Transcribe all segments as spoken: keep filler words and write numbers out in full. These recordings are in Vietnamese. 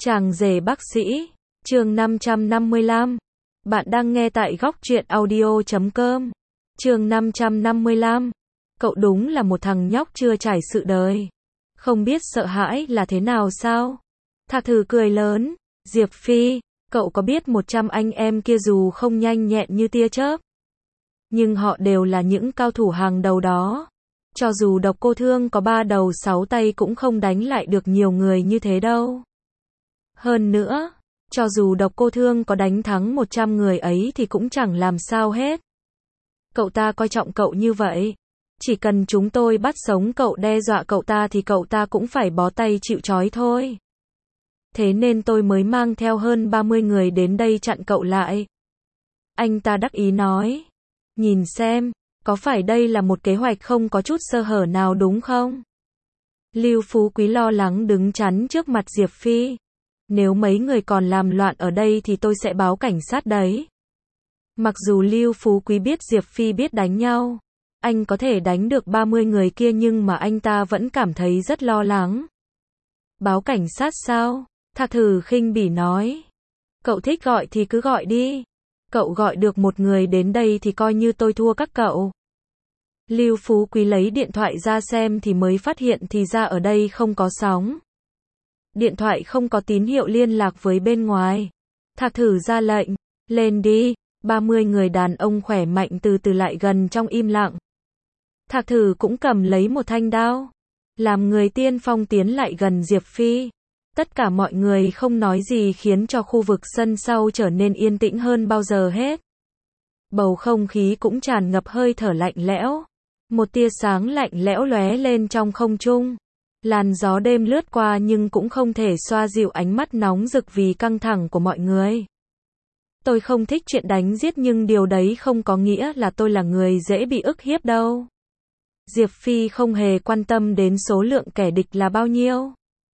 Chàng rể bác sĩ, chương năm trăm năm mươi lăm. Bạn đang nghe tại góc truyện audio chấm com. Chương năm trăm năm mươi lăm. Cậu đúng là một thằng nhóc chưa trải sự đời. Không biết sợ hãi là thế nào sao? Thạc Thử cười lớn, Diệp Phi, cậu có biết một trăm anh em kia dù không nhanh nhẹn như tia chớp, nhưng họ đều là những cao thủ hàng đầu đó. Cho dù Độc Cô Thương có ba đầu sáu tay cũng không đánh lại được nhiều người như thế đâu. Hơn nữa, cho dù Độc Cô Thương có đánh thắng một trăm người ấy thì cũng chẳng làm sao hết. Cậu ta coi trọng cậu như vậy. Chỉ cần chúng tôi bắt sống cậu, đe dọa cậu ta thì cậu ta cũng phải bó tay chịu trói thôi. Thế nên tôi mới mang theo hơn ba mươi người đến đây chặn cậu lại. Anh ta đắc ý nói. Nhìn xem, có phải đây là một kế hoạch không có chút sơ hở nào đúng không? Lưu Phú Quý lo lắng đứng chắn trước mặt Diệp Phi. Nếu mấy người còn làm loạn ở đây thì tôi sẽ báo cảnh sát đấy. Mặc dù Lưu Phú Quý biết Diệp Phi biết đánh nhau, anh có thể đánh được ba mươi người kia, nhưng mà anh ta vẫn cảm thấy rất lo lắng. Báo cảnh sát sao? Thạc Thử khinh bỉ nói. Cậu thích gọi thì cứ gọi đi. Cậu gọi được một người đến đây thì coi như tôi thua các cậu. Lưu Phú Quý lấy điện thoại ra xem thì mới phát hiện thì ra ở đây không có sóng. Điện thoại không có tín hiệu liên lạc với bên ngoài. Thạc Thử ra lệnh, lên đi. ba mươi người đàn ông khỏe mạnh từ từ lại gần trong im lặng. Thạc Thử cũng cầm lấy một thanh đao, làm người tiên phong tiến lại gần Diệp Phi. Tất cả mọi người không nói gì khiến cho khu vực sân sau trở nên yên tĩnh hơn bao giờ hết. Bầu không khí cũng tràn ngập hơi thở lạnh lẽo. Một tia sáng lạnh lẽo lóe lên trong không trung. Làn gió đêm lướt qua nhưng cũng không thể xoa dịu ánh mắt nóng rực vì căng thẳng của mọi người. Tôi không thích chuyện đánh giết, nhưng điều đấy không có nghĩa là tôi là người dễ bị ức hiếp đâu. Diệp Phi không hề quan tâm đến số lượng kẻ địch là bao nhiêu.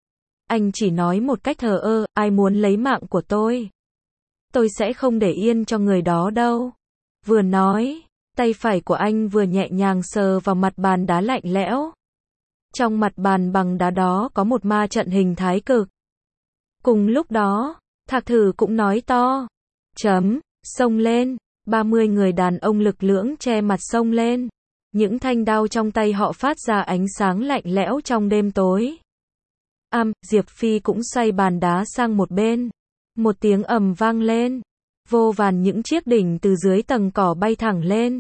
Anh chỉ nói một cách thờ ơ, ai muốn lấy mạng của tôi, tôi sẽ không để yên cho người đó đâu. Vừa nói, tay phải của anh vừa nhẹ nhàng sờ vào mặt bàn đá lạnh lẽo. Trong mặt bàn bằng đá đó có một ma trận hình thái cực. Cùng lúc đó, Thạc Thử cũng nói to. Chấm, xông lên. ba mươi người đàn ông lực lưỡng che mặt xông lên. Những thanh đao trong tay họ phát ra ánh sáng lạnh lẽo trong đêm tối. Am, Diệp Phi cũng xoay bàn đá sang một bên. Một tiếng ầm vang lên. Vô vàn những chiếc đỉnh từ dưới tầng cỏ bay thẳng lên.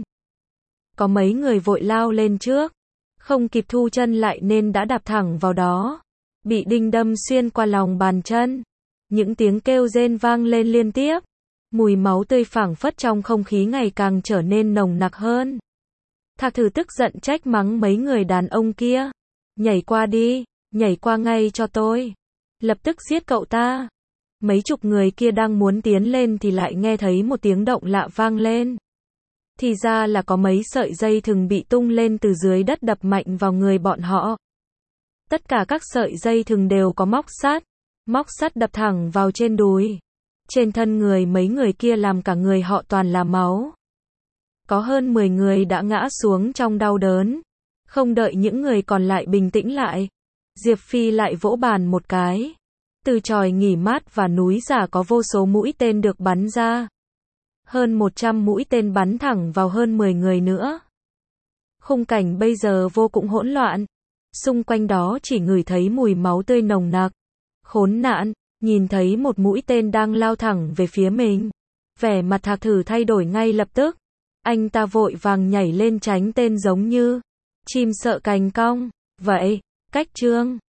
Có mấy người vội lao lên trước. Không kịp thu chân lại nên đã đạp thẳng vào đó. Bị đinh đâm xuyên qua lòng bàn chân. Những tiếng kêu rên vang lên liên tiếp. Mùi máu tươi phảng phất trong không khí ngày càng trở nên nồng nặc hơn. Thạc Thử tức giận trách mắng mấy người đàn ông kia. Nhảy qua đi, nhảy qua ngay cho tôi. Lập tức giết cậu ta. Mấy chục người kia đang muốn tiến lên thì lại nghe thấy một tiếng động lạ vang lên. Thì ra là có mấy sợi dây thừng bị tung lên từ dưới đất đập mạnh vào người bọn họ. Tất cả các sợi dây thừng đều có móc sắt. Móc sắt đập thẳng vào trên đùi. Trên thân người mấy người kia làm cả người họ toàn là máu. Có hơn mười người đã ngã xuống trong đau đớn. Không đợi những người còn lại bình tĩnh lại, Diệp Phi lại vỗ bàn một cái. Từ chòi nghỉ mát và núi giả có vô số mũi tên được bắn ra. Hơn một trăm mũi tên bắn thẳng vào hơn mười người nữa. Khung cảnh bây giờ vô cùng hỗn loạn. Xung quanh đó chỉ ngửi thấy mùi máu tươi nồng nặc. Khốn nạn, nhìn thấy một mũi tên đang lao thẳng về phía mình. Vẻ mặt Thạc Thử thay đổi ngay lập tức. Anh ta vội vàng nhảy lên tránh tên giống như chim sợ cành cong. Vậy, cách chương